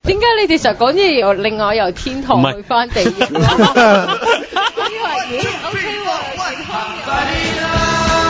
點解你哋成日講啲嘢又另外由天堂去翻地獄？我以為咦 OK 喎，健康嘅。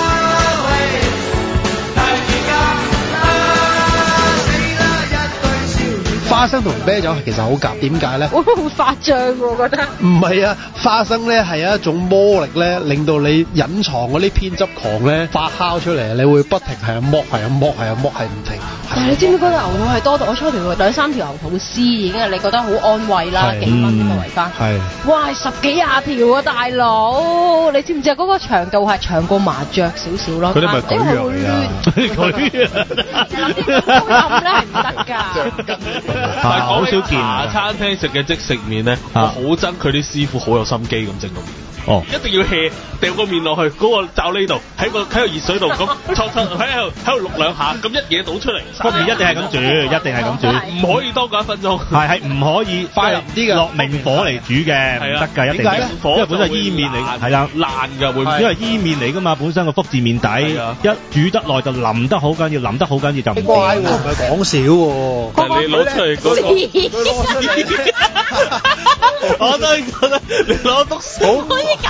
花生同啤酒其實好夾，點解咧？ 會唔會發脹喎？我覺得唔係啊，花生咧係有一種魔力咧，令到你隱藏嗰啲偏執狂咧發酵出嚟，你會不停係咁剝，係咁剝，係咁剝，係唔停。 但係你知唔知嗰個牛肚係多到我初條2-3條牛肚絲已經係你覺得好安慰啦，幾蚊咁啊圍翻。 係。 哇，10幾20條啊，大佬！你知唔知啊？嗰個長度係長過麻雀少少咯。 佢哋咪舉樣嚟啊！ 佢諗啲高音咧係唔得㗎。 但係講起茶餐廳食嘅即食麵咧，我好憎佢啲師傅好有心機咁整個麵。 哦， 一定要 hea 掉個麵落去嗰個罩呢度，喺個熱水度咁戳喺度碌兩下，咁一嘢倒出嚟。 個麵一定係咁煮，一定係咁煮， 唔可以多過1分鐘。 係唔可以快啲嘅，落明火嚟煮嘅，唔得㗎，一定要火，因為本身係伊麵嚟，係啦， 爛㗎會， 因為伊麵嚟㗎嘛，本身個福字麵底，一煮得耐就腍得好緊要，腍得好緊要就唔乖喎，唔係講少喎。 但係你攞出嚟嗰個，我都覺得你攞篤手。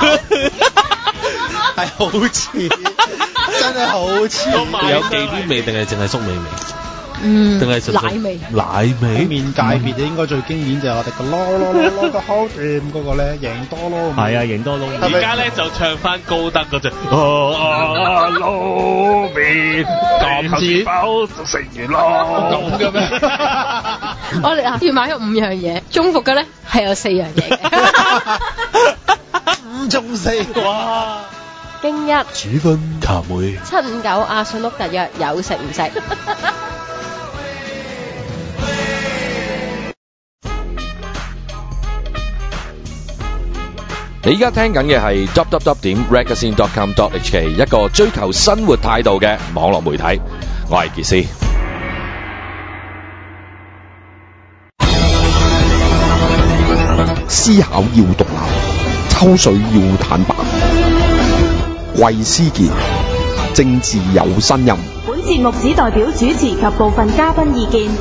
係好似，真係好似。 有忌廉味定係淨係粟米味？定係奶味。 奶味麵界別應該最經典就係我哋個攞個好掂嗰個咧，贏多咯。 係啊，贏多撈。 而家咧就唱翻高德嗰隻。撈麵，咁飽就食完咯。咁嘅咩？ 我哋要買咗5樣嘢，中伏嘅咧係有4樣嘢嘅。 5中4，哇！ 經一主君茶妹 759阿信屋特約有食唔食？ 你而家聽緊嘅係 www.ragazine.com.hk 一個追求生活態度嘅網絡媒體，我係傑斯。 思考要獨立，抽水要坦白。衛思傑，政治有呻吟。 本節目只代表主持及部分嘉賓意見。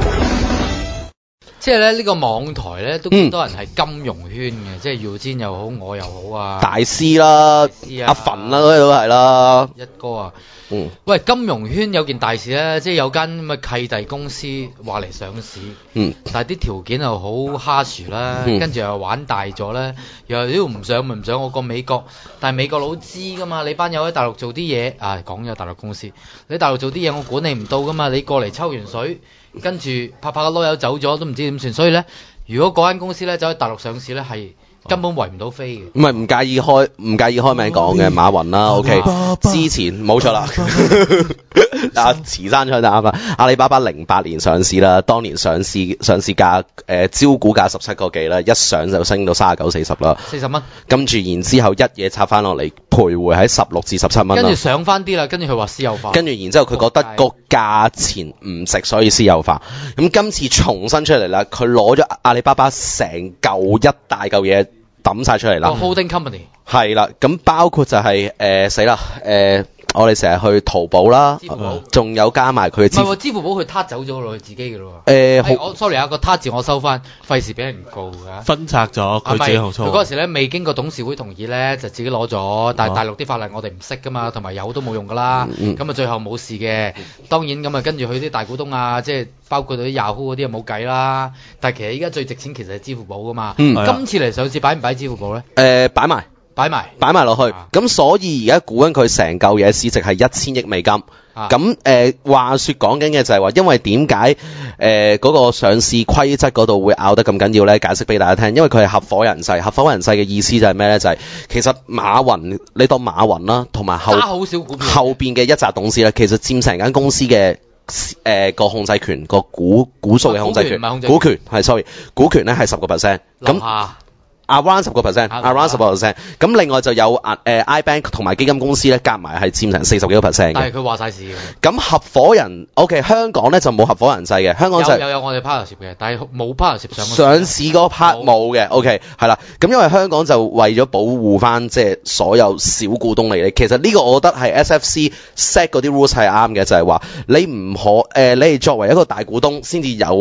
即係咧呢個網台咧都幾多人係金融圈嘅，即係耀堅又好，我又好啊， 大師啦，阿馮啦，嗰啲都係啦， 一哥啊。喂，金融圈有件大事咧，即係有間咁嘅契弟公司話嚟上市，但係啲條件又好蝦薯啦，跟住又玩大咗咧，又都唔上咪唔上我個美國，但係美國佬知噶嘛，你班友喺大陸做啲嘢，講咗大陸公司，你喺大陸做啲嘢我管理唔到噶嘛，你過嚟抽完水，跟住拍個籮柚走咗都唔知點算，所以咧，如果嗰間公司咧走喺大陸上市咧係根本圍唔到飛嘅， 唔係唔介意開名講嘅馬雲啦 ，OK， 之前冇錯啦，慈山唱就啱啦，阿里巴巴08年上市啦，當年上市價招股價17個幾啦，一上就升到39-40啦 ，40蚊， 跟住然之後一嘢插翻落嚟，徘徊喺16至17蚊啦， 跟住上翻啲啦，跟住佢話私有化， 跟住然之後佢覺得個價錢唔值，所以私有化，咁今次重新出嚟啦，佢攞咗阿里巴巴成嚿一大嚿嘢。抌晒出嚟啦 ，holding company 係啦，咁包括就係死啦，我哋成日去淘寶啦，仲有加埋佢嘅支付寶， 支付寶佢撻走咗落去自己嘅咯喎。 sorry 啊，個撻字我收翻，費事俾人告㗎。 分拆咗佢自己好錯。 佢嗰時咧未經過董事會同意咧，就自己攞咗，但係大陸啲法例我哋唔識㗎嘛，同埋有都冇用㗎啦。咁啊最後冇事嘅，當然咁啊跟住佢啲大股東啊，即係包括啲 Yahoo 嗰啲啊冇計啦。但係其實依家最值錢其實係支付寶㗎嘛。今次嚟上市擺唔擺支付寶咧？ 擺埋落去，咁所以而家估緊佢成嚿嘢市值係1000億美金。咁話說講緊嘅就係話，因為點解嗰個上市規則嗰度會拗得咁緊要咧？解釋俾大家聽，因為佢係合夥人制。合夥人制嘅意思就係咩咧？就係其實馬雲，你當馬雲啦，同埋後邊嘅一紮董事咧，其實佔成間公司嘅個控制權，個股數嘅控制權，股權係 sorry， 股權咧係10%。咁around 10%， 咁另外就有iBank 同埋基金公司咧，夾埋係佔成40幾個%嘅。 但係佢話晒事嘅。 咁合夥人 OK， 香港咧就冇合夥人制嘅，香港就有我哋 partnership 嘅，但係冇 partnership 上市嗰 part 冇嘅 OK 係啦。咁因為香港就為咗保護翻即係所有小股東嚟咧，其實呢個我覺得係 SFC set 嗰啲 rules 係啱嘅，就係話你唔可你係作為一個大股東先至有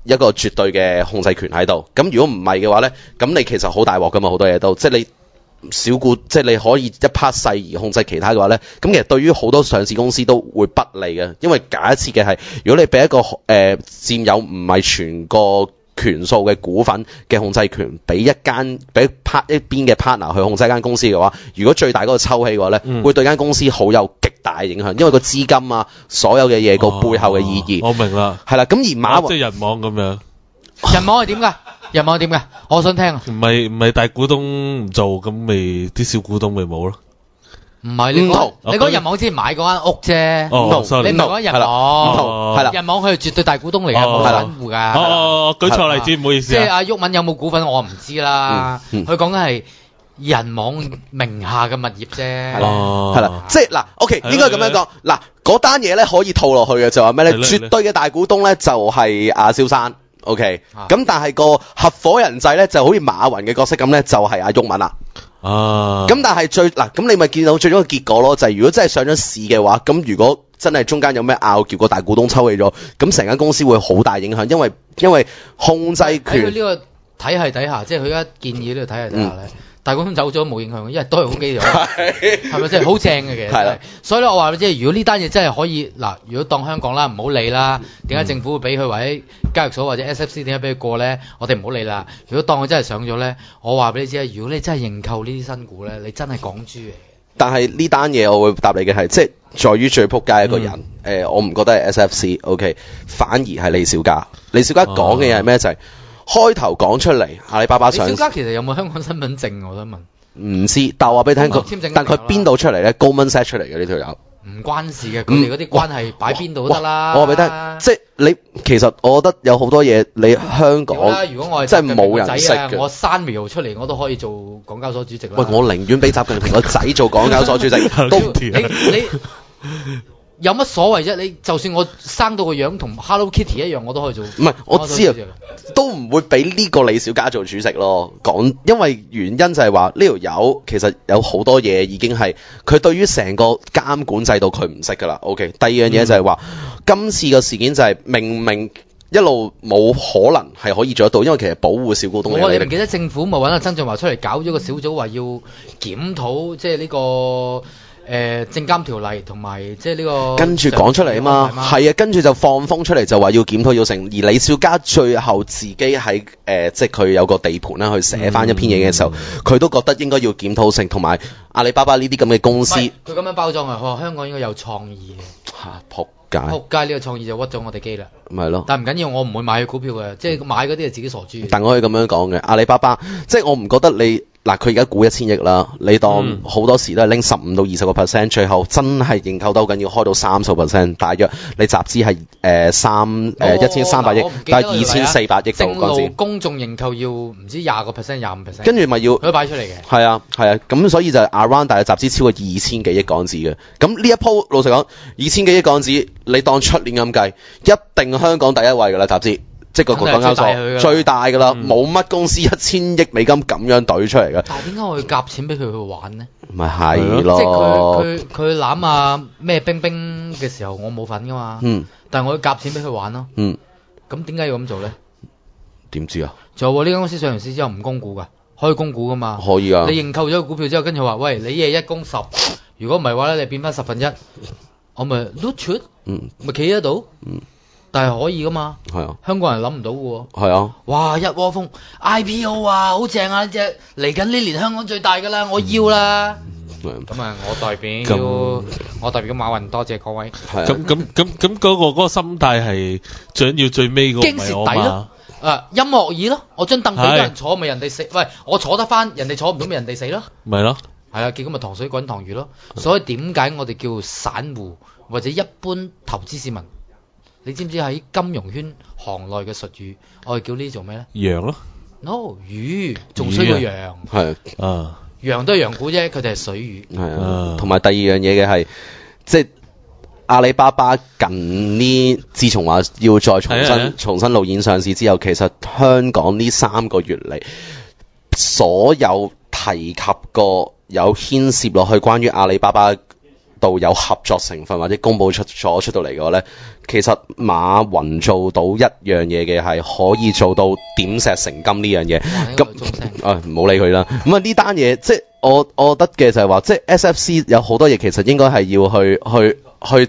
一個絕對嘅控制權喺度。咁如果唔係嘅話咧，咁你其實好大鑊噶嘛，好多嘢都即係你小股，即係你可以一 part 細而控制其他嘅話咧，咁其實對於好多上市公司都會不利嘅，因為假設嘅係如果你俾一個佔有唔係全個權數嘅股份嘅控制權俾一邊嘅 partner 去控制一間公司嘅話，如果最大嗰個抽起嘅話咧，會對間公司好有極大影響，因為個資金啊，所有嘅嘢個背後嘅意義。 我明啦， 係啦，咁而馬雲即係人網咁樣。 人網係點㗎？人網係點㗎？我想聽啊。唔係大股東唔做，咁咪啲小股東咪冇咯。 唔係你講人網之前買嗰間屋啫，你唔係講人網，係啦，人網佢係絕對大股東嚟嘅，冇散戶㗎。 舉錯例子，唔好意思。 即係阿毓民有冇股份我唔知啦，佢講緊係人網名下嘅物業啫。 係啦，即係嗱 ，OK， 應該咁樣講。嗱，嗰單嘢咧可以套落去嘅就話咩咧？絕對嘅大股東咧就係阿蕭生。OK，咁但係個合夥人制咧就好似馬雲嘅角色咁咧，就係阿毓民啦。咁但係咁你咪見到最終嘅結果咯，就係如果真係上咗市嘅話，咁如果真係中間有咩拗撬，個大股東抽起咗，咁成間公司會好大影響，因為控制權喺佢呢個體系底下，即係佢而家建議呢個體系底下咧。大股東走咗冇影響，因為都係好基友，係咪先好正嘅其實？係啦，所以咧我話你知，如果呢單嘢真係可以嗱，如果當香港啦，唔好理啦，點解政府會俾佢或者交易所或者 SFC 點解俾佢過咧？我哋唔好理啦。如果當佢真係上咗咧，我話俾你知啊，如果你真係認購呢啲新股咧，你真係港豬嚟嘅。 但係呢單嘢我會答你嘅係，即係在於最撲街一個人，我唔覺得係 SFC，OK，反而係李小加。李小加講嘅嘢係咩？就係開頭講出嚟，阿里巴巴上市。李小加其實有冇香港身份證？我想問。 唔知，但我話俾你聽，但佢邊度出嚟咧？Goldman Sachs出嚟嘅呢條友。 唔關事嘅，佢哋嗰啲關係擺邊度都得啦。 我話俾你聽，即係你其實我覺得有好多嘢，你香港如果我係真係冇人識嘅。 我刪苗出嚟，我都可以做港交所主席啦。 喂，我寧願俾習近平個仔做港交所主席，都你有乜所謂啫？你就算我生到個樣同 Hello Kitty 一樣，我都可以做。唔係， 我知啊，都唔會俾呢個李小加做主席咯。因為原因就係話呢條友其實有好多嘢已經係佢對於成個監管制度佢唔識㗎啦。OK， 第二樣嘢就係話今次個事件就係明明一路冇可能係可以做得到，因為其實保護小股東嘅。 我哋唔記得政府咪揾阿曾俊華出嚟搞咗個小組，話要檢討即係呢個。證監條例同埋即係呢個跟住講出嚟啊嘛，係啊，跟住就放風出嚟就話要檢討要成，而李小加最後自己喺即係佢有個地盤啦，去寫翻一篇嘢嘅時候，佢都覺得應該要檢討成，同埋阿里巴巴呢啲咁嘅公司， 佢咁樣包裝啊，佢話香港應該有創意嘅嚇，撲街呢個創意就屈咗我哋機啦， 咪係咯， 但唔緊要，我唔會買佢股票嘅，即係買嗰啲係自己傻豬。 但我可以咁樣講嘅，阿里巴巴即係我唔覺得你。嗱，佢而家估1000億啦，你當好多時都係拎15到20%，最後真係認購都緊要開到30%，大約你集資係1300億，但係2400億正路公眾認購要唔知20%、25%， 跟住咪要佢擺出嚟嘅。 係啊，咁所以就係 around 大約集資超過2000幾億港紙嘅。咁呢一鋪老實講，2000幾億港紙，你當出年咁計，一定香港第一位㗎啦，集資。即係個港交所最大㗎啦，冇乜公司1000億美金咁樣懟出嚟㗎。 但係點解我要夾錢俾佢去玩呢？ 咪係咯， 即係佢攬啊咩冰冰嘅時候，我冇份㗎嘛。但係我要夾錢俾佢玩咯。咁點解要咁做咧？ 點知啊？ 就話呢間公司上完市之後唔供股㗎，可以供股㗎嘛？ 可以啊。 你認購咗個股票之後，跟住話喂，你1供10，如果唔係話咧，你變翻1/10，我咪 loot 出，咪企喺度。但係可以噶嘛？係啊，香港人諗唔到嘅喎。係啊，哇！一窩蜂 IPO 啊，好正啊！呢隻嚟緊呢年香港最大㗎啦，我要啦。咁啊，我代表馬雲多謝各位。 咁嗰個心態係最緊要最尾嗰個唔係我嘛？ 音樂椅咯，我張凳俾人坐咪人哋死，喂，我坐得翻，人哋坐唔到咪人哋死咯。 咪咯， 係啊，結果咪糖水滾糖魚咯。所以點解我哋叫散戶或者一般投資市民？你知唔知喺金融圈行內嘅術語，我哋叫呢啲做咩咧？ 羊咯 ，no 魚，仲衰過羊。 係羊都係羊股啫，佢哋係水魚。 係啊，同埋第二樣嘢嘅係，即係阿里巴巴近呢，自從話要再重新路演上市之後，其實香港呢3個月嚟，所有提及過有牽涉落去關於阿里巴巴度有合作成分或者公佈出到嚟嘅話咧，其實馬雲做到一樣嘢嘅係可以做到點石成金呢樣嘢。咁唔好理佢啦。咁啊呢單嘢即係我覺得嘅就係話，即係 SFC 有好多嘢其實應該係要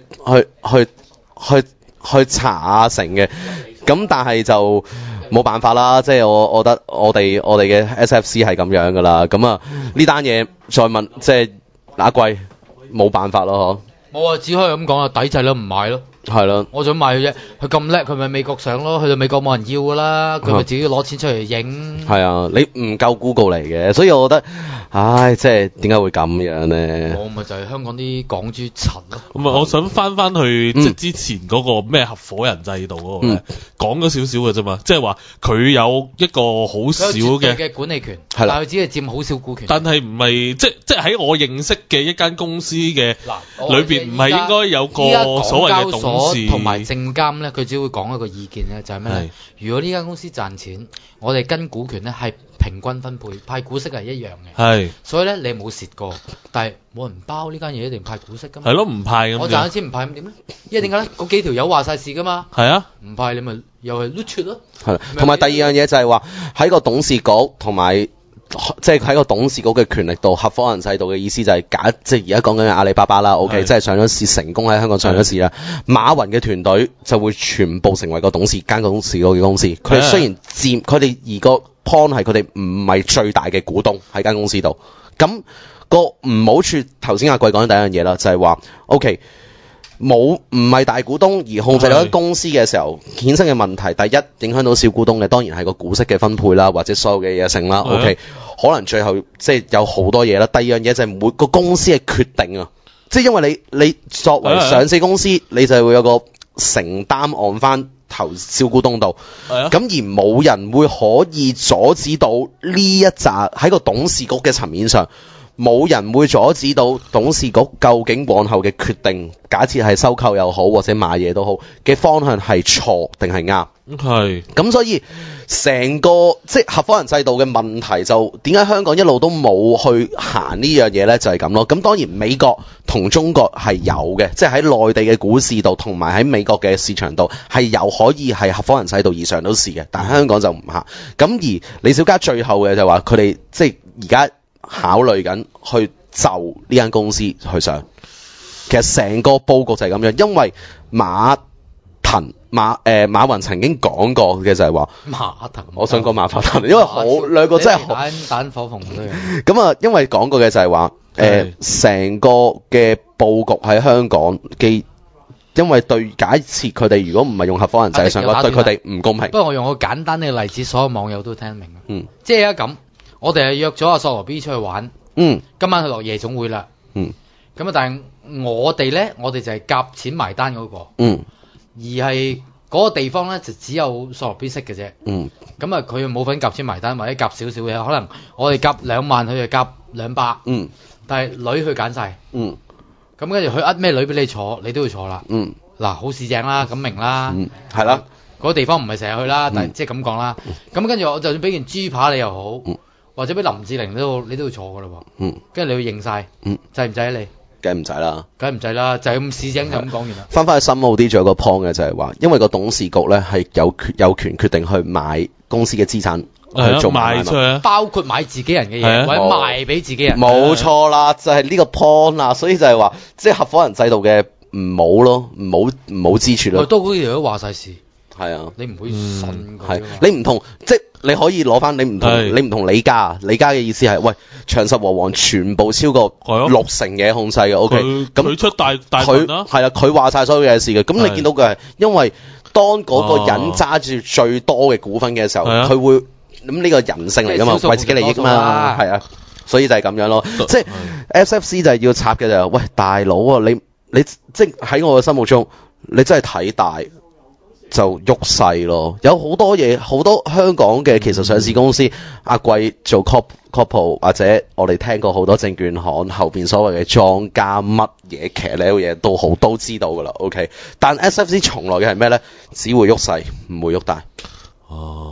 去查成嘅。咁但係就冇辦法啦，即係我覺得我哋嘅 SFC 係咁樣噶啦。咁啊呢單嘢再問即係阿貴冇辦法咯， 冇啊，只可以咁講啊，抵制咯，唔買咯。係咯，我想買嘅啫。佢咁叻，佢咪美國上咯，去到美國冇人要噶啦，佢咪自己攞錢出嚟影。係啊， 你唔夠 Google 嚟嘅，所以我覺得，唉，即係點解會咁樣咧？ 我咪就係香港啲港豬塵咯。 咁啊，我想翻去即係之前嗰個咩合夥人制度嗰個咧，講咗少少嘅啫嘛，即係話佢有一個好少嘅管理權，但係佢只係佔好少股權。 但係唔係即係喺我認識嘅一間公司嘅裏邊，唔係應該有個所謂嘅董事同埋證監咧，佢只會講一個意見咧，就係咩咧？如果呢間公司賺錢，我哋跟股權咧係平均分配，派股息係一樣嘅。係，所以咧你冇蝕過，但係冇人包呢間嘢一定派股息噶嘛。係咯，唔派咁。我賺咗錢唔派咁點咧？因為點解咧？嗰幾條友話晒事噶嘛。係啊，唔派你咪又係 loot 咯。係， 同埋第二樣嘢就係話喺個董事局同埋。即係喺個董事局嘅權力度，合夥人制度嘅意思就係即係而家講緊阿里巴巴啦 ，OK， 即係上咗市成功喺香港上咗市啦。馬雲嘅團隊就會全部成為個董事間公司嘅公司。佢哋雖然佔佢哋而個 point 係佢哋唔係最大嘅股東喺間公司度。咁個唔好處，頭先阿貴講緊第一樣嘢啦，就係話 OK。唔係大股東而控制咗間公司嘅時候，衍生嘅問題，第一影響到小股東嘅，當然係個股息嘅分配啦，或者所有嘅嘢性啦。OK， 可能最後即係有好多嘢啦。第二樣嘢就係每個公司嘅決定啊，即係因為你作為上市公司，你就會有個承擔按翻頭小股東度，咁而冇人會可以阻止到呢一紮喺個董事局嘅層面上。冇人會阻止到董事局究竟往後嘅決定，假設係收購又好或者買嘢都好嘅方向係錯定係啱？係。咁所以成個即係合夥人制度嘅問題就點解香港一路都冇去行呢樣嘢呢？就係咁咯。咁當然美國同中國係有嘅，即係喺內地嘅股市度同埋喺美國嘅市場度係有可以係合夥人制度而上到市嘅，但係香港就唔行。咁而李小加最後嘅就話佢哋即係而家。考慮緊去就呢間公司去上，其實成個佈局就係咁樣，因為馬雲曾經講過嘅就係話我想講馬化騰，因為兩個真係蛋火鳳都有。 咁啊，因為講過嘅就係話成個嘅佈局喺香港嘅，因為對假設佢哋如果唔係用合夥人制上，對佢哋唔公平。不過我用個簡單嘅例子，所有網友都聽得明。即係而家咁。我哋係約咗阿索羅 B 出去玩，今晚去落夜總會啦。咁啊，但係我哋就係夾錢埋單嗰個，而係嗰個地方咧就只有索羅 B 識嘅啫。咁啊，佢冇份夾錢埋單，或者夾少少嘅，可能我哋夾2萬，佢就夾200。但係女佢揀晒。咁跟住佢咩女俾你坐，你都要坐啦。嗱，好市正啦，咁明啦。 係啦， 嗰個地方唔係成日去啦，但係即係咁講啦。咁跟住我就算俾件豬扒你又好。或者俾林志玲你都要坐噶啦喎，跟住你要認晒，制唔制啊你？ 梗唔制啦， 梗唔制啦，就係咁市井就咁講完啦。 翻去深奧啲，仲有個 point 嘅就係話，因為個董事局咧係有權決定去買公司嘅資產去做賣出去， 包括買自己人嘅嘢，或者賣俾自己人。 冇錯啦，就係呢個 point 啦，所以就係話，即係合夥人制度嘅唔好咯，唔好之處咯。 都好似都話晒事。係啊， 你唔會信係你唔同，即係你可以攞翻你唔同李家嘅意思係，喂，長實和黃全部超過60%嘅控制嘅 ，OK， 咁佢出大佢係啦，佢話晒所有嘅事嘅，咁你見到佢係因為當嗰個人揸住最多嘅股份嘅時候，佢會咁呢個人性嚟噶嘛，為自己利益嘛，係啊，所以就係咁樣咯，即係 SFC 就係要插嘅就係，喂大佬啊，你即係喺我嘅心目中，你真係睇大。就喐細咯，有好多嘢，好多香港嘅其實上市公司，阿貴做 corporate 或者我哋聽過好多證券行後邊所謂嘅莊家乜嘢，其實呢樣嘢都知道噶啦 ，OK。但 SFC 從來嘅係咩咧？只會喐細，唔會喐大。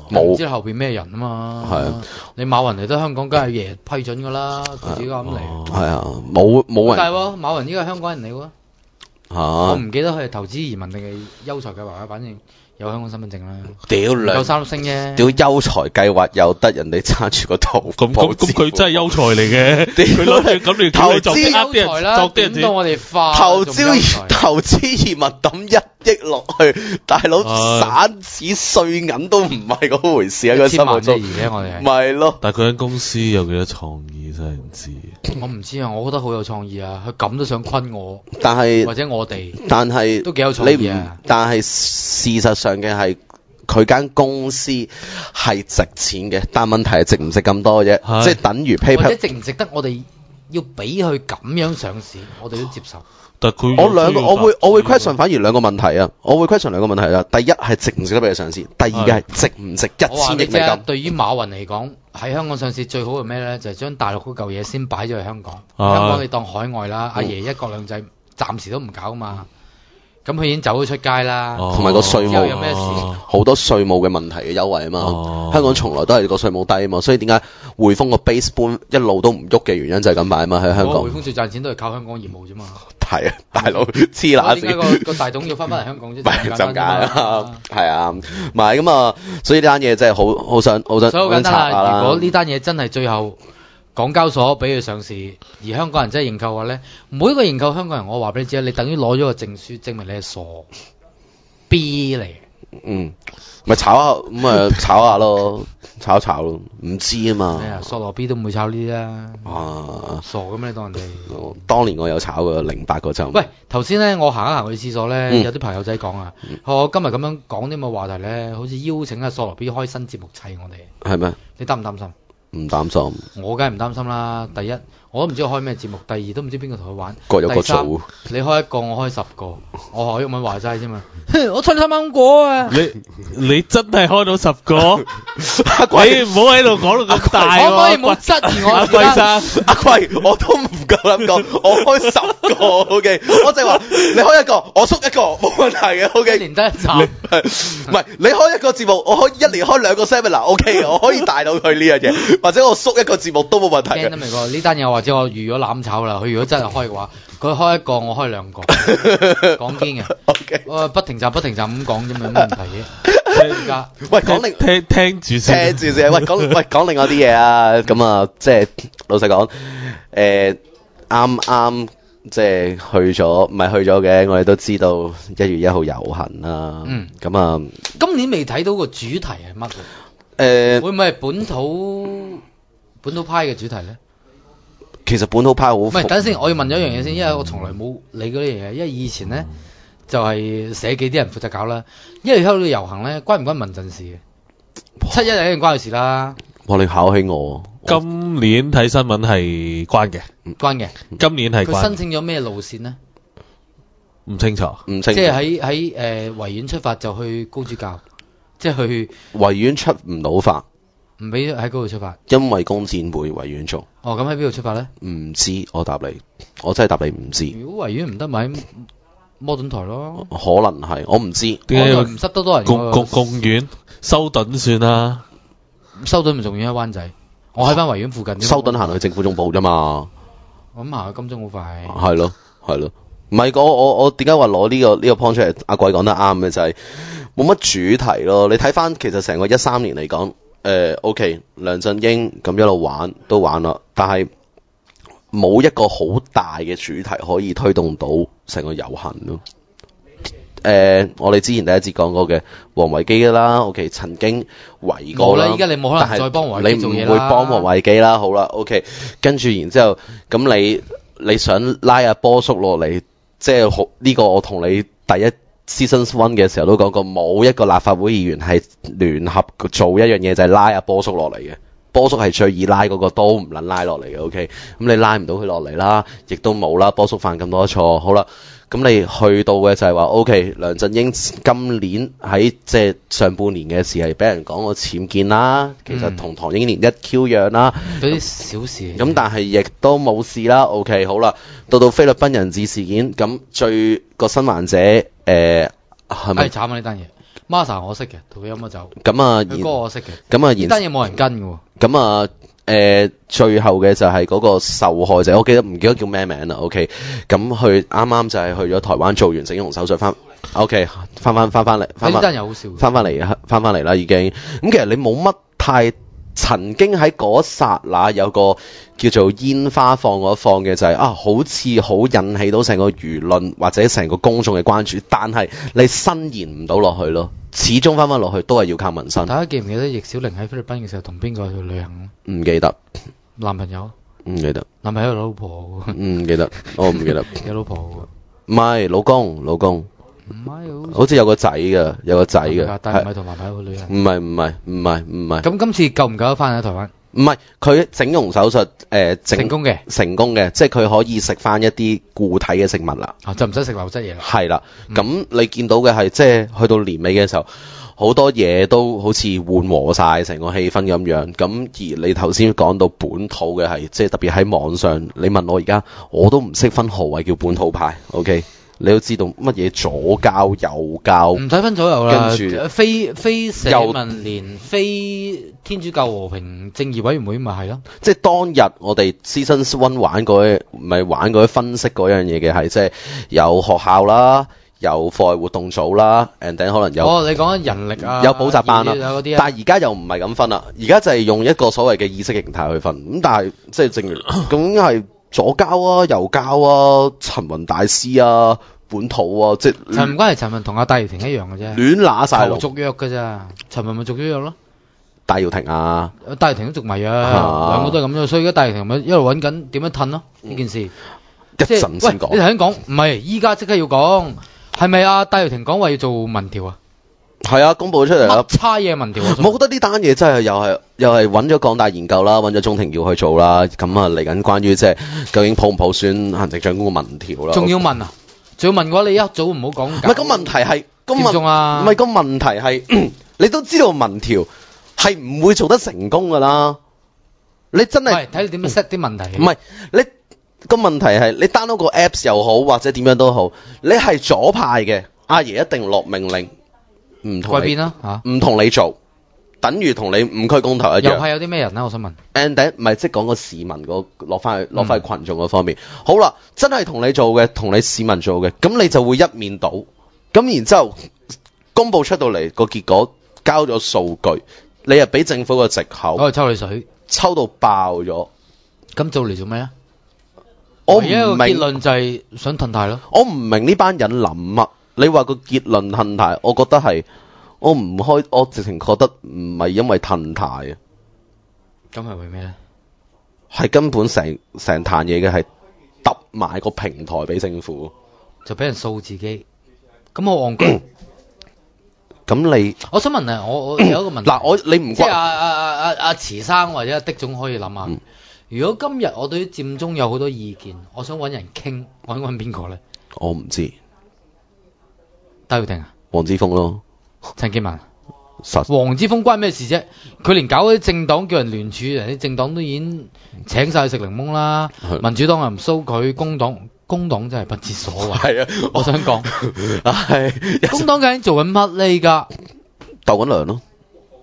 唔知後邊咩人啊嘛。係啊，你馬雲嚟得香港，梗係爺批准㗎啦，佢自己咁嚟。 係啊，冇人。 但係喎，馬雲呢個係香港人嚟喎。我唔記得佢係投資移民定係優才計劃啊，反正有香港身份證啦。 屌夠3粒星啫。 屌優才計劃又得人哋揸住個圖， 咁佢真係優才嚟嘅。佢攞住咁嚟投資優才啦，點到我哋化投資移民抌1億落去，大佬散紙碎銀都唔係嗰回事啊！個心目中我哋咪咯。 但係佢間公司有幾多創意真係唔知。 我唔知啊，我覺得好有創意啊！佢咁都想昆我， 但係或者我哋， 但係都幾有創意啊！ 但係事實上嘅係佢間公司係值錢嘅，但問題係值唔值咁多啫？即係等於 PayPal 或者值唔值得我哋要俾佢咁樣上市，我哋都接受。 但佢我會 question 反而兩個問題啊！我會 question 兩個問題啊！第一係值唔值得俾佢上市，第二嘅係值唔值1000億美金。 對於馬雲嚟講，喺香港上市最好係咩咧？就係將大陸嗰嚿嘢先擺咗去香港。香港你當海外啦，阿爺一國兩制暫時都唔搞嘛。咁佢已經走咗出街啦， 同埋個稅務有咩事？ 好多稅務嘅問題嘅優惠啊嘛。香港從來都係個稅務低啊嘛，所以點解匯豐個 base 搬一路都唔喐嘅原因就係咁擺啊嘛。喺香港， 匯豐最賺錢都係靠香港業務啫嘛。 係啊，大佬黐乸線。 點解個大董要翻嚟香港啫？ 就解啦，係啊，唔係咁啊，所以呢單嘢真係好想。所以好簡單啦， 如果呢單嘢真係最後港交所俾佢上市，而香港人真係認購嘅話咧，每一個認購香港人，我話俾你知，你等於攞咗個證書，證明你係傻 B 嚟。 咪炒下咁啊，炒下咯，炒咯，唔知啊嘛。 咩啊？索羅 B 都唔會炒呢啲啦。傻嘅咩？當人哋。 當年我有炒過08個就。 喂，頭先咧，我行一行去廁所咧，有啲朋友仔講啊，我今日咁樣講啲咁嘅話題咧，好似邀請阿索羅 B 開新節目砌我哋。係咩？你擔唔擔心？ 唔擔心， 我梗係唔擔心啦。第一，我都唔知我開咩節目；第二，都唔知邊個同佢玩。 各有各做。 第三，你開一個，我開10個，我學毓民話齋啫嘛。我推你三蚊果啊！ 你真係開到10個？阿貴唔好喺度講到咁大喎！ 可唔可以唔好質疑我？ 阿貴生， 阿貴我都唔夠膽講，我開10個 ，OK， 我就係話你開一個，我縮一個，冇問題嘅 ，OK。 一年得一集， 唔係你開一個節目，我可以一年開2個 seminar，OK， 我可以帶到佢呢樣嘢，或者我縮一個節目都冇問題嘅。 驚得未過呢單嘢，或者我預咗攬炒啦。佢如果真係開嘅話，佢開一個，我開2個，講堅嘅。OK， 不停站咁講啫嘛，有咩問題嘅？ 喂，講另聽住先， 喂講另外啲嘢啊。咁啊，即係老實講，啱即係去咗，唔係去咗嘅。我哋都知道1月1號遊行啦。咁啊， 今年未睇到個主題係乜？會唔會係本土派嘅主題咧？ 其實本土派好唔係，等陣先，我要問咗一樣嘢先，因為我從來冇理嗰啲嘢，因為以前咧就係社記啲人負責搞啦。1月1號嘅遊行咧，關唔關民陣事嘅？7·11一定關佢事啦。 哇！你考起我。 今年睇新聞係關嘅。今年係關。 佢申請咗咩路線呢？ 唔清楚。 即係喺維園出發就去高主教，即係去維園出唔到發。 唔俾喺嗰度出發， 因為工展會維園做。 咁喺邊度出發咧？唔知，我答你，我真係答你唔知。 如果維園唔得，咪喺摩頓台咯。 可能係，我唔知。 點解唔塞得多人？ 公園修頓算啦， 修頓唔重要喺灣仔，我喺翻維園附近。 修頓行去政府總部啫嘛。 咁行去金鐘好快。 係咯。唔係我點解話攞呢個 point 出嚟？阿貴講得啱嘅就係冇乜主題咯。你睇翻其實成個13年嚟講。OK， 梁振英咁一路玩都玩啦，但係冇一個好大嘅主題可以推動到成個遊行咯。我哋之前第一節講過嘅王維基啦 ，OK， 曾經圍過啦。 依家你冇可能再幫王維基做嘢啦。 你唔會幫王維基啦，好啦 ，OK， 跟住然之後咁你想拉阿波叔落嚟，即係呢個我同你第一Season 1嘅時候都講過，冇一個立法會議員係聯合做一樣嘢，就係拉阿波叔落嚟嘅。波叔係最易拉嗰個，都唔撚拉落嚟嘅。OK， 咁你拉唔到佢落嚟啦，亦都冇啦。波叔犯咁多錯，好啦，咁你去到嘅就係話 OK， 梁振英今年喺即係上半年嘅時係俾人講過僭建啦，其實同唐英年一 Q 樣啦， 嗰啲小事。 咁但係亦都冇事啦。OK， 好啦，到菲律賓人質事件，咁最個生還者係咪？ 慘啊呢單嘢！ Masa 我識嘅，同佢飲咗酒。 咁啊， 佢歌我識嘅。 咁啊， 呢單嘢冇人跟嘅喎。 咁啊，最後嘅就係嗰個受害者，我唔記得叫咩名啦。OK， 咁佢啱啱就係去咗台灣做完整容手術翻。OK， 翻嚟， 呢單又好笑。翻翻嚟啦已經。咁其實你冇乜太曾經喺嗰剎那有個叫做煙花放嗰放嘅就係、好似好引起到成個輿論或者成個公眾嘅關注，但係你伸延唔到落去咯。始終翻落去都係要靠民生。 大家記唔記得易小玲喺菲律賓嘅時候同邊個去旅行？ 唔記得。 男朋友？ 唔記得。 男朋友有老婆喎。 唔記得，我唔記得。 有老婆喎。 唔係老公。唔係好似有個仔嘅， 但係唔係同男朋友去旅行。 唔係。 咁今次夠唔夠得翻喺台灣？ 唔係，佢整容手術成功嘅， 即係佢可以食翻一啲固體嘅食物啦。 就唔使食流質嘢啦。 係啦，咁你見到嘅係即係去到年尾嘅時候，好多嘢都好似緩和晒成個氣氛咁樣。咁而你頭先講到本土嘅係，即係特別喺網上，你問我而家我都唔識分何謂叫本土派。OK。你都知道乜嘢左膠右膠， 唔使分左右啦。 跟住非社民連、非天主教和平正義委員會咪係咯。 即係當日我哋 Season 1玩嗰啲分析嗰樣嘢嘅係，即係有學校啦，有課外活動組啦 ，and then 可能有你講緊人力啊， 有補習班啦，但係而家又唔係咁分啦，而家就係用一個所謂嘅意識形態去分。咁但係即係正如咁係。左膠啊、右膠啊、陳雲大師啊、本土啊，即係陳雲陳雲同阿戴耀廷一樣嘅啫， 亂揦晒路， 續約嘅咋？陳雲咪續咗約咯。 戴耀廷啊， 戴耀廷都續埋約，兩個都係咁樣，所以而家戴耀廷咪一路揾緊點樣褪咯呢件事。 一陣先講。 你頭先講唔係，依家即刻要講，係咪啊？戴耀廷講話要做民調啊？ 係啊，公佈出嚟啦。 差嘢民調， 我覺得呢單嘢真係又係揾咗港大研究啦，揾咗鍾庭耀去做啦。咁啊嚟緊關於即係究竟普唔普選行政長官嘅民調啦。 仲要問啊？仲要問嘅話，你一早唔好講。唔係個問題係佔中啊！ 唔係個問題係，你都知道民調係唔會做得成功㗎啦。你真係睇你點樣 set 啲問題。 唔係你個問題係你 download 個 apps 又好，或者點樣都好，你係左派嘅，阿爺一定落命令。唔同你唔同你做，等於同你五區公投一樣。 右派有啲咩人咧？我想問。 And then 唔係即係講個市民落翻去群眾嗰方面。好啦，真係同你做嘅，同你市民做嘅，咁你就會一面倒。咁然之後公佈出到嚟個結果，交咗數據，你又俾政府個藉口， 我係抽你水， 抽到爆咗。 咁做嚟做咩啊？ 我唔明。 結論就係想褪軚咯。 我唔明呢班人諗乜。你話個結論褪軚，我覺得係我直情覺得唔係因為褪軚啊。 咁係為咩咧？ 係根本成壇嘢嘅係揼埋個平台俾政府， 就俾人掃自己。咁我戇居。 咁你， 我想問啊，我有一個問題。 嗱，你唔即係阿慈生或者阿的總可以諗下。如果今日我對於佔中有好多意見，我想揾人傾，我想揾邊個咧？ 我唔知。 戴耀廷啊， 黃之鋒咯， 陳健民，黃之鋒關咩事啫？佢連搞嗰啲政黨叫人聯署，人啲政黨都已經請晒去食檸檬啦。民主黨又唔騷佢，工黨真係不知所謂。 係啊， 我想講， 係工黨究竟做緊乜呢？而家鬥緊糧咯，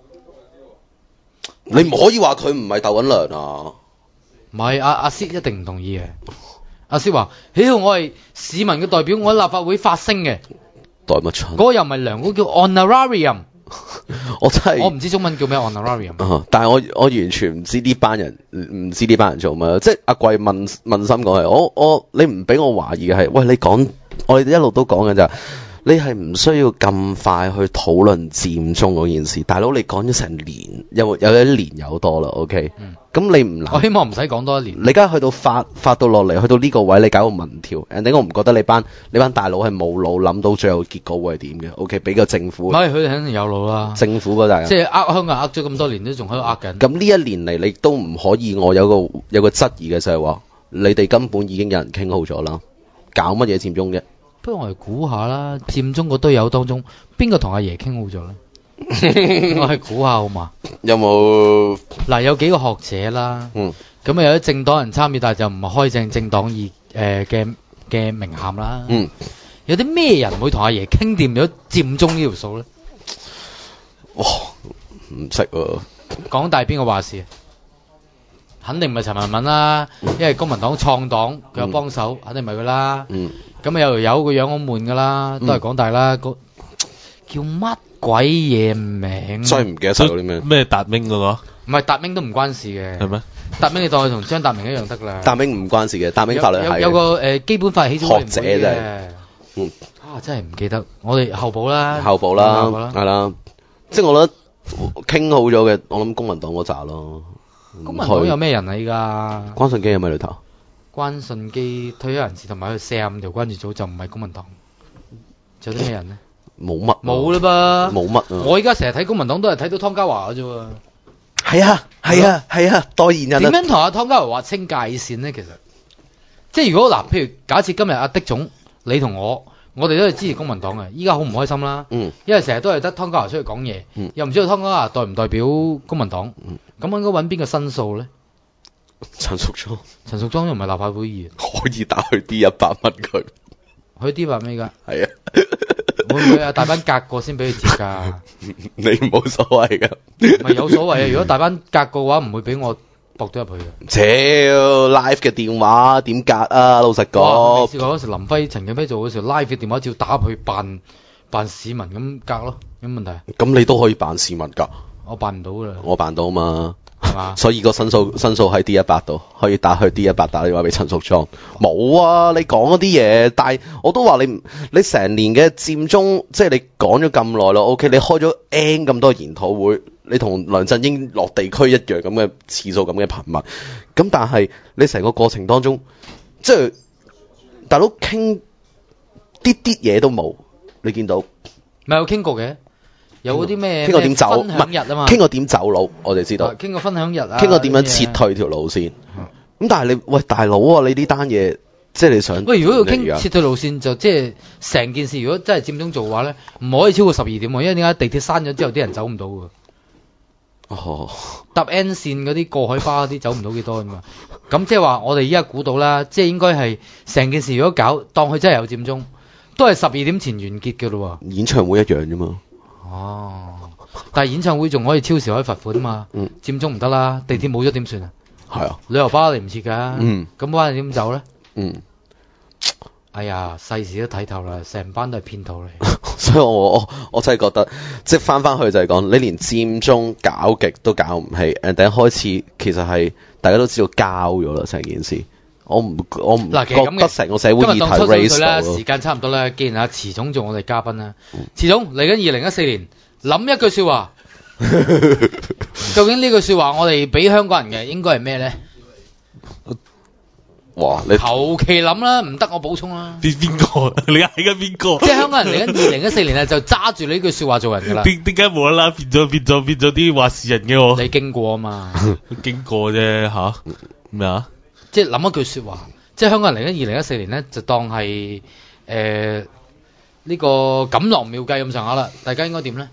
你唔可以話佢唔係鬥緊糧啊！ 唔係阿薛一定唔同意嘅。阿薛話：，我係市民嘅代表，我喺立法會發聲嘅。 代乜春？ 嗰個又唔係糧，嗰個叫 honorarium。 我真係我唔知中文叫咩 honorarium。 但係我完全唔知呢班人唔知呢班人做乜。即係阿貴問心講係，你唔俾我懷疑嘅係，喂，你講我哋一路都講嘅就係，你係唔需要咁快去討論佔中嗰件事。大佬你講咗成年，有一年有多啦 ，OK？咁你唔難， 我希望唔使講多一年。 你而家去到發到落嚟，去到呢個位，你搞個民調，我唔覺得你班大佬係冇腦諗到最後結果會係點嘅。OK， 俾個政府， 唔係佢哋肯定有腦啦。 政府嗰大人， 即係香港人咗咁多年都仲喺度緊。 咁呢一年嚟，你都唔可以，我有個質疑嘅就係話，你哋根本已經有人傾好咗啦，搞乜嘢佔中啫？ 不如我哋估下啦，佔中嗰堆友當中，邊個同阿爺傾好咗咧？我係估下好嘛？ 有冇？ 嗱，有幾個學者啦，咁啊有啲政黨人參與，但係就唔係開政黨嘅名銜啦。有啲咩人會同阿爺傾掂咗佔中呢條數咧？ 哇，唔識喎。 港大邊個話事？肯定唔係陳文敏啦，因為公民黨創黨佢有幫手，肯定唔係佢啦。咁有條友個樣好悶噶啦，都係港大啦。叫乜鬼嘢名？ 所以唔記得晒嗰啲咩達明嗰個？ 唔係達明都唔關事嘅。 係咩？ 達明你當佢同張達明一樣得啦。 達明唔關事嘅，達明法律係有個基本法起草委員會學者真係。 真係唔記得。我哋後補啦。 係啦。即係我覺得傾好咗嘅，我諗公民黨嗰扎咯。 公民黨有咩人啊？依家關信基有咩裏頭？ 關信基退休人士同埋佢45條關注組就唔係公民黨，仲有啲咩人呢？ 冇乜， 冇啦噃， 冇乜啊！ 我依家成日睇公民黨都係睇到湯家驊嘅啫喎。 係啊，代言人。 點樣同阿湯家驊劃清界線呢？其實，即係如果嗱，譬如假設今日阿狄總你同我哋都係支持公民黨嘅，依家好唔開心啦。因為成日都係得湯家驊出去講嘢，又唔知道湯家驊代唔代表公民黨。咁應該揾邊個申訴咧？ 陳淑莊。陳淑莊又唔係立法會議員， 可以打去 D100問佢。 去 D100咩㗎？ 係啊。 會唔會啊？大班隔過先俾佢接㗎？ 你冇所謂㗎。 唔係有所謂啊！如果大班隔過嘅話，唔會俾我駁咗入去嘅。 live 嘅電話點隔啊？老實講。 我試過嗰時陳景輝做嗰時 live 嘅電話，照打入去扮市民咁隔咯，有乜問題？ 咁你都可以扮市民㗎。 我辦唔到㗎啦。 我辦到嘛。 係嘛？ 所以個申訴喺 D100度，可以打去 D100打電話俾陳淑莊。冇啊，你講嗰啲嘢，但係我都話你成年嘅佔中，即係你講咗咁耐咯。OK， 你開咗 N 咁多研討會，你同梁振英落地區一樣咁嘅次數咁嘅頻密。咁但係你成個過程當中，即係大佬傾啲嘢都冇，你見到？ 咪有傾過嘅。有嗰啲咩？ 傾過點走？ 分享日啊嘛。 傾過點走佬，我哋知道。 傾過分享日啊。 傾過點樣撤退條路線？咁但係你喂大佬啊，你呢單嘢即係你想？ 喂，如果要傾撤退路線，就即係成件事，如果真係佔中做嘅話咧，唔可以超過12點喎，因為點解地鐵閂咗之後，啲人走唔到㗎。 哦。 搭 N 線嗰啲過海巴嗰啲走唔到幾多㗎嘛？咁即係話我哋依家估到啦，即係應該係成件事如果搞當佢真係有佔中，都係12點前完結㗎咯喎。 演唱會一樣啫嘛。 但係演唱會仲可以超時可以罰款啊嘛，佔中唔得啦，地鐵冇咗點算啊？ 係啊， 旅遊巴嚟唔切㗎，咁班人點走咧？哎呀，世事都睇透啦，成班都係騙徒嚟。 所以我真係覺得，即係翻去就係講，你連佔中搞極都搞唔起，第一開始其實係大家都知道交咗啦成件事。我唔覺得成個社會議題 raise 到咯。 時間差唔多啦，既然阿遲總做我哋嘉賓啦，遲總嚟緊2014年，諗一句說話，究竟呢句說話我哋俾香港人嘅應該係咩咧？ 哇！你求其諗啦，唔得我補充啦。 邊個？你嗌緊邊個？ 即係香港人嚟緊2014年啊，就揸住呢句說話做人噶啦。 點解無啦啦變咗啲話事人嘅我？ 你經過啊嘛？ 經過啫吓？咩啊？ 即係諗一句說話，即係香港人嚟緊2014年咧，就當係呢個錦囊妙計咁上下啦。大家應該點咧？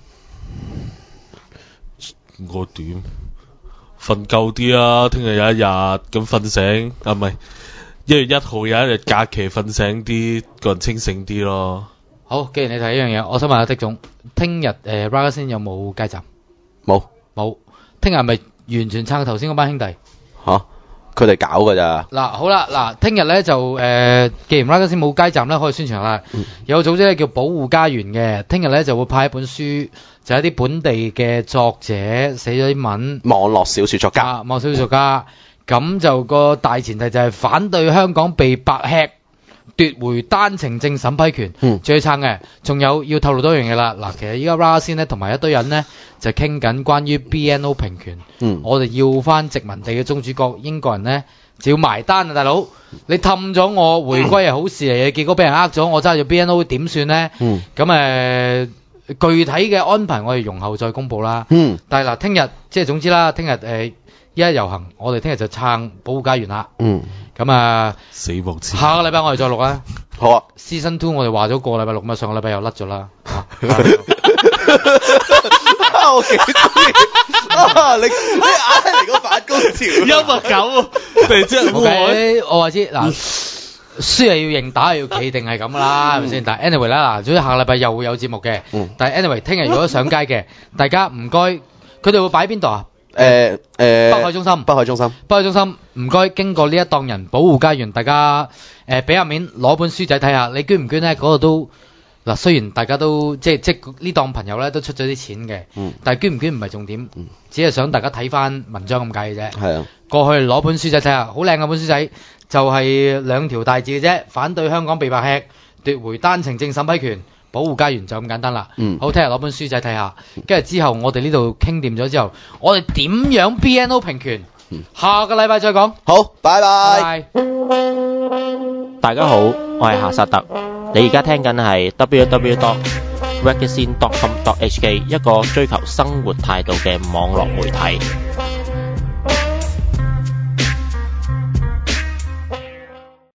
我點？瞓夠啲啊！聽日有一日咁瞓醒，唔係1月1號有一日假期瞓醒啲，個人清醒啲咯。 好，既然你睇一樣嘢，我想問下狄總，聽日Ragazine 有冇街站？ 冇。 聽日係咪完全撐頭先嗰班兄弟？ 吓？佢哋搞㗎咋？ 嗱，好啦，嗱，聽日咧就既然 Ragazine 冇街站咧，可以宣傳啦。有個組織咧叫保護家園嘅，聽日咧就會派一本書，就係一啲本地嘅作者寫咗啲文， 網絡小說作家， 網絡小說作家。咁就個大前提就係反對香港被白吃，奪回單程證審批權，最撐嘅。仲有要透露多樣嘢啦。嗱，其實依家 Ragazine 咧同埋一堆人咧就傾緊關於 BNO 平權。我哋要翻殖民地嘅宗主國英國人咧就要埋單啊，大佬！你氹咗我回歸係好事嚟嘅，結果俾人呃咗，我揸住 BNO 點算咧？咁具體嘅安排我哋容後再公佈啦。但係嗱，聽日即係總之啦，聽日一遊行，我哋聽日就撐保護家園啦。咁死亡之下個禮拜我哋再錄啦。 好啊。 Season 2我哋話咗個禮拜錄，咁上個禮拜又甩咗啦。 我幾中意你硬係嚟個反高潮， 幽默狗，突然之間我話知嗱， 輸係要認，打係要企定係咁啦，係咪先？但係 anyway 啦，嗱，總之下禮拜又會有節目嘅。但係 anyway， 聽日如果上街嘅，大家唔該，佢哋會擺邊度啊？北海中心。北海中心，唔該，經過呢一檔人保護家園，大家俾下面攞本書仔睇下，你捐唔捐咧？嗰度都嗱，雖然大家都即呢檔朋友咧都出咗啲錢嘅，但係捐唔捐唔係重點，只係想大家睇翻文章咁解嘅啫。係啊，過去攞本書仔睇下，好靚嘅本書仔，就係2條大字嘅啫，反對香港被白吃，奪回單程證審批權。保護家園就咁簡單啦。好，聽日攞本書仔睇下，跟住之後我哋呢度傾掂咗之後，我哋點樣 BNO 平權？下個禮拜再講。好，拜拜。 大家好，我係夏薩特，你而家聽緊係 www.regazine.com.hk 一個追求生活態度嘅網絡媒體。